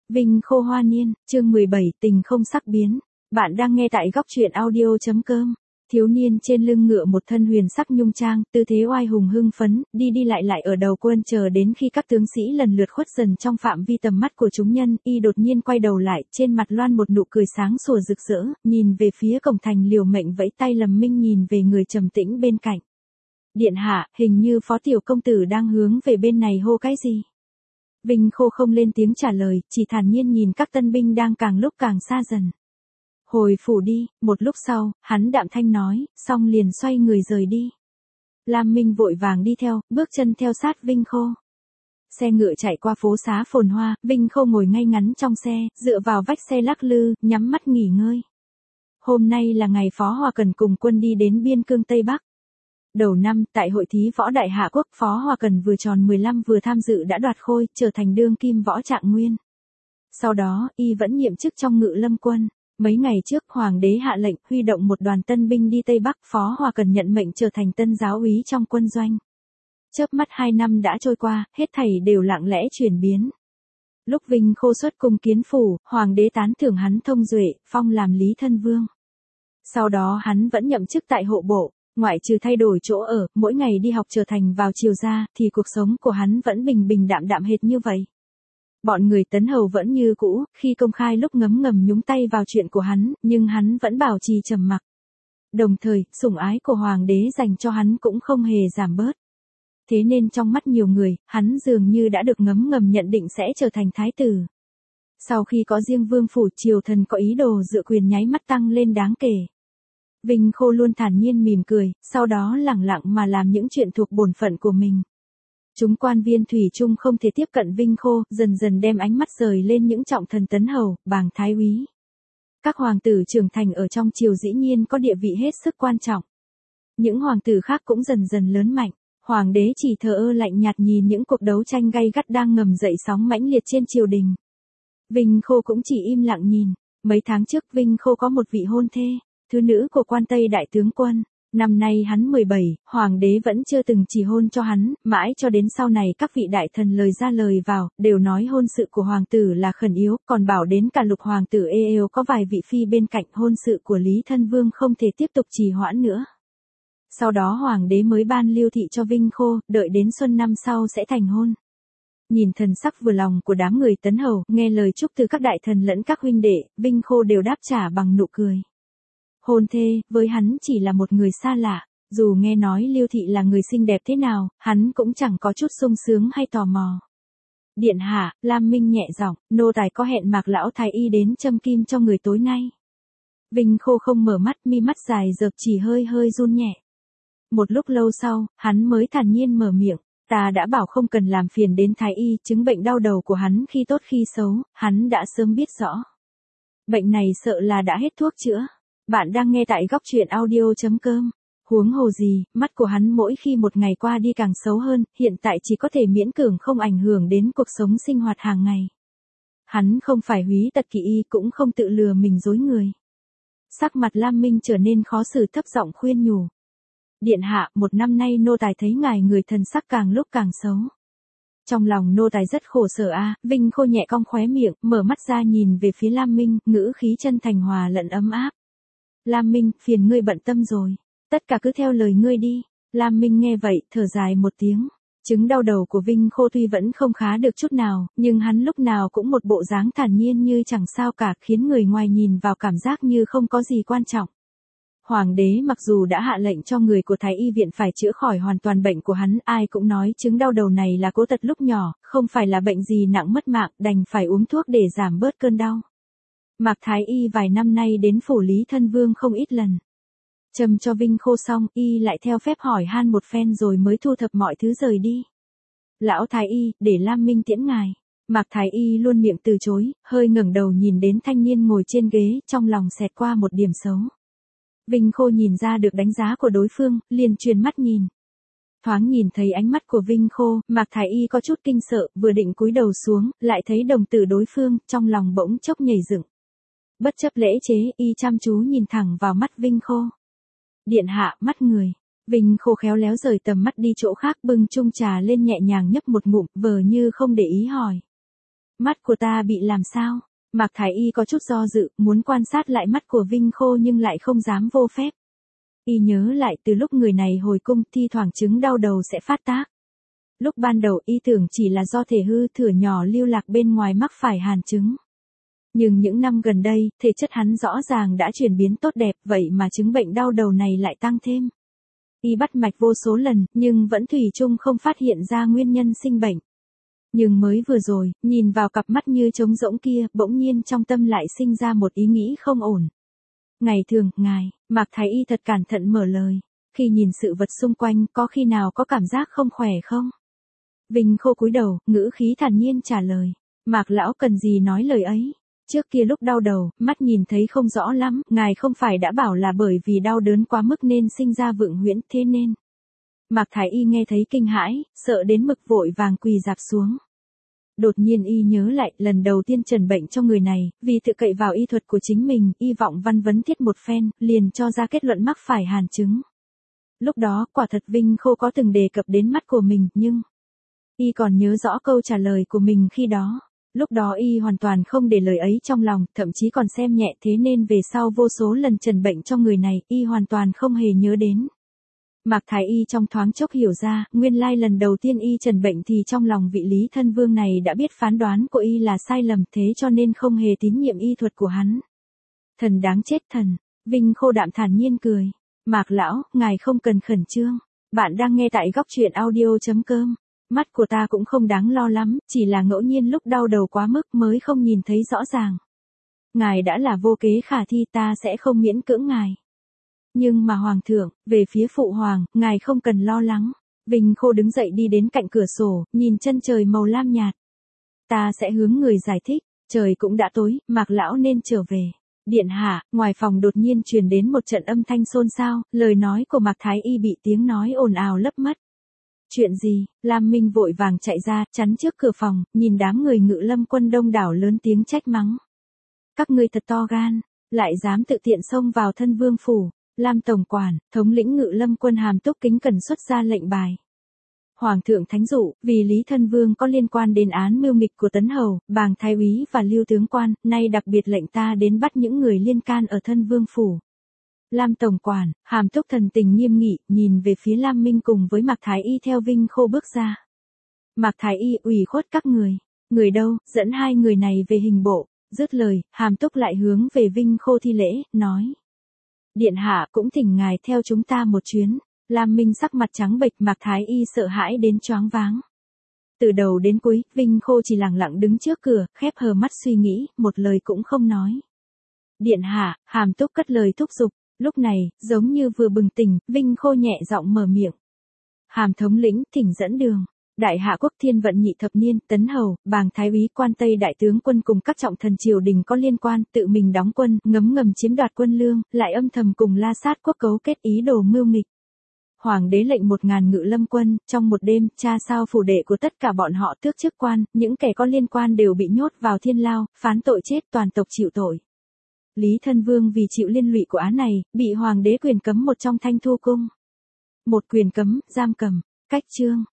Vinh Khô Hoa Niên, chương 17, tình không sắc biến. Bạn đang nghe tại góc truyện audio.com. Thiếu niên trên lưng ngựa một thân huyền sắc nhung trang, tư thế oai hùng hưng phấn, đi lại ở đầu quân chờ đến khi các tướng sĩ lần lượt khuất dần trong phạm vi tầm mắt của chúng nhân, y đột nhiên quay đầu lại, trên mặt loan một nụ cười sáng sủa rực rỡ, nhìn về phía cổng thành liều mệnh vẫy tay lầm minh nhìn về người trầm tĩnh bên cạnh. Điện hạ, hình như phó tiểu công tử đang hướng về bên này hô cái gì? Vinh Khô không lên tiếng trả lời, chỉ thản nhiên nhìn các tân binh đang càng lúc càng xa dần. Hồi phủ đi, một lúc sau, hắn đạm thanh nói, xong liền xoay người rời đi. Lam Minh vội vàng đi theo, bước chân theo sát Vinh Khô. Xe ngựa chạy qua phố xá phồn hoa, Vinh Khô ngồi ngay ngắn trong xe, dựa vào vách xe lắc lư, nhắm mắt nghỉ ngơi. Hôm nay là ngày Phó Hòa Cần cùng quân đi đến biên cương Tây Bắc. Đầu năm, tại hội thí võ đại hạ quốc, Phó Hòa Cần vừa tròn 15 vừa tham dự đã đoạt khôi, trở thành đương kim võ trạng nguyên. Sau đó, y vẫn nhiệm chức trong Ngự Lâm quân. Mấy ngày trước, Hoàng đế hạ lệnh huy động một đoàn tân binh đi Tây Bắc, Phó Hòa Cần nhận mệnh trở thành tân giáo úy trong quân doanh. Chớp mắt 2 năm đã trôi qua, hết thảy đều lặng lẽ chuyển biến. Lúc Vinh Khô xuất cung kiến phủ, Hoàng đế tán thưởng hắn thông duệ, phong làm Lý Thân Vương. Sau đó hắn vẫn nhậm chức tại hộ bộ. Ngoại trừ thay đổi chỗ ở, mỗi ngày đi học trở thành vào chiều ra, thì cuộc sống của hắn vẫn bình bình đạm đạm hệt như vậy. Bọn người Tấn Hầu vẫn như cũ, khi công khai lúc ngấm ngầm nhúng tay vào chuyện của hắn, nhưng hắn vẫn bảo trì trầm mặc. Đồng thời, sủng ái của Hoàng đế dành cho hắn cũng không hề giảm bớt. Thế nên trong mắt nhiều người, hắn dường như đã được ngấm ngầm nhận định sẽ trở thành thái tử. Sau khi có riêng vương phủ, triều thần có ý đồ dựa quyền nháy mắt tăng lên đáng kể. Vinh Khô luôn thản nhiên mỉm cười, sau đó lẳng lặng mà làm những chuyện thuộc bổn phận của mình. Chúng quan viên thủy chung không thể tiếp cận Vinh Khô, dần dần đem ánh mắt rời lên những trọng thần Tấn Hầu, bàng thái úy. Các hoàng tử trưởng thành ở trong triều dĩ nhiên có địa vị hết sức quan trọng. Những hoàng tử khác cũng dần dần lớn mạnh, hoàng đế chỉ thờ ơ lạnh nhạt nhìn những cuộc đấu tranh gay gắt đang ngầm dậy sóng mãnh liệt trên triều đình. Vinh Khô cũng chỉ im lặng nhìn. Mấy tháng trước Vinh Khô có một vị hôn thê, thứ nữ của quan Tây đại tướng quân. Năm nay hắn 17, hoàng đế vẫn chưa từng chỉ hôn cho hắn, mãi cho đến sau này các vị đại thần lời ra lời vào, đều nói hôn sự của hoàng tử là khẩn yếu, còn bảo đến cả lục hoàng tử êu có vài vị phi bên cạnh, hôn sự của Lý Thân Vương không thể tiếp tục trì hoãn nữa. Sau đó hoàng đế mới ban lưu thị cho Vinh Khô, đợi đến xuân năm sau sẽ thành hôn. Nhìn thần sắc vừa lòng của đám người Tấn Hầu, nghe lời chúc từ các đại thần lẫn các huynh đệ, Vinh Khô đều đáp trả bằng nụ cười. Hôn thê, với hắn chỉ là một người xa lạ, dù nghe nói Lưu Thị là người xinh đẹp thế nào, hắn cũng chẳng có chút sung sướng hay tò mò. Điện hạ, Lam Minh nhẹ giọng, nô tài có hẹn Mạc lão thái y đến châm kim cho người tối nay. Vinh Khô không mở mắt, mi mắt dài dợp chỉ hơi run nhẹ. Một lúc lâu sau, hắn mới thản nhiên mở miệng, ta đã bảo không cần làm phiền đến thái y, chứng bệnh đau đầu của hắn khi tốt khi xấu, hắn đã sớm biết rõ. Bệnh này sợ là đã hết thuốc chữa. Bạn đang nghe tại góc truyện audio.com. Huống hồ gì, mắt của hắn mỗi khi một ngày qua đi càng xấu hơn, hiện tại chỉ có thể miễn cưỡng không ảnh hưởng đến cuộc sống sinh hoạt hàng ngày. Hắn không phải húy tật kỳ y, cũng không tự lừa mình dối người. Sắc mặt Lam Minh trở nên khó xử, thấp giọng khuyên nhủ. Điện hạ, một năm nay nô tài thấy ngài người thần sắc càng lúc càng xấu. Trong lòng nô tài rất khổ sở a. Vinh Khô nhẹ cong khóe miệng, mở mắt ra nhìn về phía Lam Minh, ngữ khí chân thành hòa lẫn ấm áp. Lam Minh, phiền ngươi bận tâm rồi. Tất cả cứ theo lời ngươi đi. Lam Minh nghe vậy, thở dài một tiếng. Chứng đau đầu của Vinh Khô tuy vẫn không khá được chút nào, nhưng hắn lúc nào cũng một bộ dáng thản nhiên như chẳng sao cả, khiến người ngoài nhìn vào cảm giác như không có gì quan trọng. Hoàng đế mặc dù đã hạ lệnh cho người của Thái y viện phải chữa khỏi hoàn toàn bệnh của hắn, ai cũng nói chứng đau đầu này là cố tật lúc nhỏ, không phải là bệnh gì nặng mất mạng, đành phải uống thuốc để giảm bớt cơn đau. Mạc Thái y vài năm nay đến phủ Lý Thân Vương không ít lần. Châm cho Vinh Khô xong, y lại theo phép hỏi han một phen rồi mới thu thập mọi thứ rời đi. Lão Thái y, để Lam Minh tiễn ngài. Mạc Thái y luôn miệng từ chối, hơi ngẩng đầu nhìn đến thanh niên ngồi trên ghế, trong lòng xẹt qua một điểm xấu. Vinh Khô nhìn ra được đánh giá của đối phương, liền truyền mắt nhìn. Thoáng nhìn thấy ánh mắt của Vinh Khô, Mạc Thái y có chút kinh sợ, vừa định cúi đầu xuống, lại thấy đồng tử đối phương, trong lòng bỗng chốc nhảy dựng. Bất chấp lễ chế, y chăm chú nhìn thẳng vào mắt Vinh Khô. Điện hạ, mắt người. Vinh Khô khéo léo rời tầm mắt đi chỗ khác, bưng chung trà lên nhẹ nhàng nhấp một ngụm, vờ như không để ý hỏi. Mắt của ta bị làm sao? Mạc Thái Y có chút do dự, muốn quan sát lại mắt của Vinh Khô nhưng lại không dám vô phép. Y nhớ lại từ lúc người này hồi cung thi thoảng chứng đau đầu sẽ phát tác. Lúc ban đầu y tưởng chỉ là do thể hư thửa nhỏ lưu lạc bên ngoài mắc phải hàn chứng. Nhưng những năm gần đây, thể chất hắn rõ ràng đã chuyển biến tốt đẹp, vậy mà chứng bệnh đau đầu này lại tăng thêm. Y bắt mạch vô số lần, nhưng vẫn thủy chung không phát hiện ra nguyên nhân sinh bệnh. Nhưng mới vừa rồi, nhìn vào cặp mắt như trống rỗng kia, bỗng nhiên trong tâm lại sinh ra một ý nghĩ không ổn. Ngày thường, ngài, Mạc Thái Y thật cẩn thận mở lời. Khi nhìn sự vật xung quanh, có khi nào có cảm giác không khỏe không? Vinh Khô cúi đầu, ngữ khí thản nhiên trả lời. Mạc lão cần gì nói lời ấy? Trước kia lúc đau đầu, mắt nhìn thấy không rõ lắm, ngài không phải đã bảo là bởi vì đau đớn quá mức nên sinh ra vượng huyễn, thế nên. Mạc Thái Y nghe thấy kinh hãi, sợ đến mức vội vàng quỳ rạp xuống. Đột nhiên y nhớ lại lần đầu tiên trần bệnh cho người này, vì tự cậy vào y thuật của chính mình, y vọng văn vấn thiết một phen, liền cho ra kết luận mắc phải hàn chứng. Lúc đó, quả thật Vinh Khô có từng đề cập đến mắt của mình, nhưng y còn nhớ rõ câu trả lời của mình khi đó. Lúc đó y hoàn toàn không để lời ấy trong lòng, thậm chí còn xem nhẹ, thế nên về sau vô số lần trần bệnh cho người này, y hoàn toàn không hề nhớ đến. Mạc Thái Y trong thoáng chốc hiểu ra, nguyên lai lần đầu tiên y trần bệnh thì trong lòng vị Lý Thân Vương này đã biết phán đoán của y là sai lầm, thế cho nên không hề tín nhiệm y thuật của hắn. Thần đáng chết thần, Vinh Khô đạm thản nhiên cười. Mạc lão, ngài không cần khẩn trương. Bạn đang nghe tại góc truyện audio.com. Mắt của ta cũng không đáng lo lắm, chỉ là ngẫu nhiên lúc đau đầu quá mức mới không nhìn thấy rõ ràng. Ngài đã là vô kế khả thi, ta sẽ không miễn cưỡng ngài. Nhưng mà hoàng thượng, về phía phụ hoàng, ngài không cần lo lắng. Vinh Khô đứng dậy đi đến cạnh cửa sổ, nhìn chân trời màu lam nhạt. Ta sẽ hướng người giải thích, trời cũng đã tối, Mạc lão nên trở về. Điện hạ, ngoài phòng đột nhiên truyền đến một trận âm thanh xôn xao, lời nói của Mạc Thái Y bị tiếng nói ồn ào lấp mất. Chuyện gì? Lam Minh vội vàng chạy ra, chắn trước cửa phòng, nhìn đám người Ngự Lâm quân đông đảo lớn tiếng trách mắng. Các ngươi thật to gan, lại dám tự tiện xông vào Thân Vương phủ. Lam tổng quản, thống lĩnh Ngự Lâm quân Hàm Túc kính cẩn xuất ra lệnh bài. Hoàng thượng thánh dụ, vì Lý Thân Vương có liên quan đến án mưu nghịch của Tấn Hầu, Bàng Thái úy và Lưu tướng quan, nay đặc biệt lệnh ta đến bắt những người liên can ở Thân Vương phủ. Lam tổng quản, Hàm Túc thần tình nghiêm nghị, nhìn về phía Lam Minh cùng với Mạc Thái Y theo Vinh Khô bước ra. Mạc Thái Y ủy khuất các người. Người đâu, dẫn hai người này về hình bộ. Dứt lời, Hàm Túc lại hướng về Vinh Khô thi lễ, nói. Điện hạ cũng thỉnh ngài theo chúng ta một chuyến. Lam Minh sắc mặt trắng bệch, Mạc Thái Y sợ hãi đến choáng váng. Từ đầu đến cuối, Vinh Khô chỉ lặng lặng đứng trước cửa, khép hờ mắt suy nghĩ, một lời cũng không nói. Điện hạ, Hàm Túc cất lời thúc giục. Lúc này, giống như vừa bừng tỉnh, Vinh Khô nhẹ giọng mở miệng. Hàm thống lĩnh, thỉnh dẫn đường. Đại hạ quốc Thiên Vận nhị thập niên, Tấn Hầu, Bàng Thái úy, Quan Tây đại tướng quân cùng các trọng thần triều đình có liên quan, tự mình đóng quân, ngấm ngầm chiếm đoạt quân lương, lại âm thầm cùng La Sát quốc cấu kết ý đồ mưu nghịch. Hoàng đế lệnh 1000 Ngự Lâm quân, trong một đêm, tra sao phủ đệ của tất cả bọn họ tước chức quan, những kẻ có liên quan đều bị nhốt vào thiên lao, phán tội chết, toàn tộc chịu tội. Lý Thân Vương vì chịu liên lụy của án này, bị hoàng đế quyền cấm một trong Thanh Thu cung. Một quyền cấm, giam cầm, cách chương.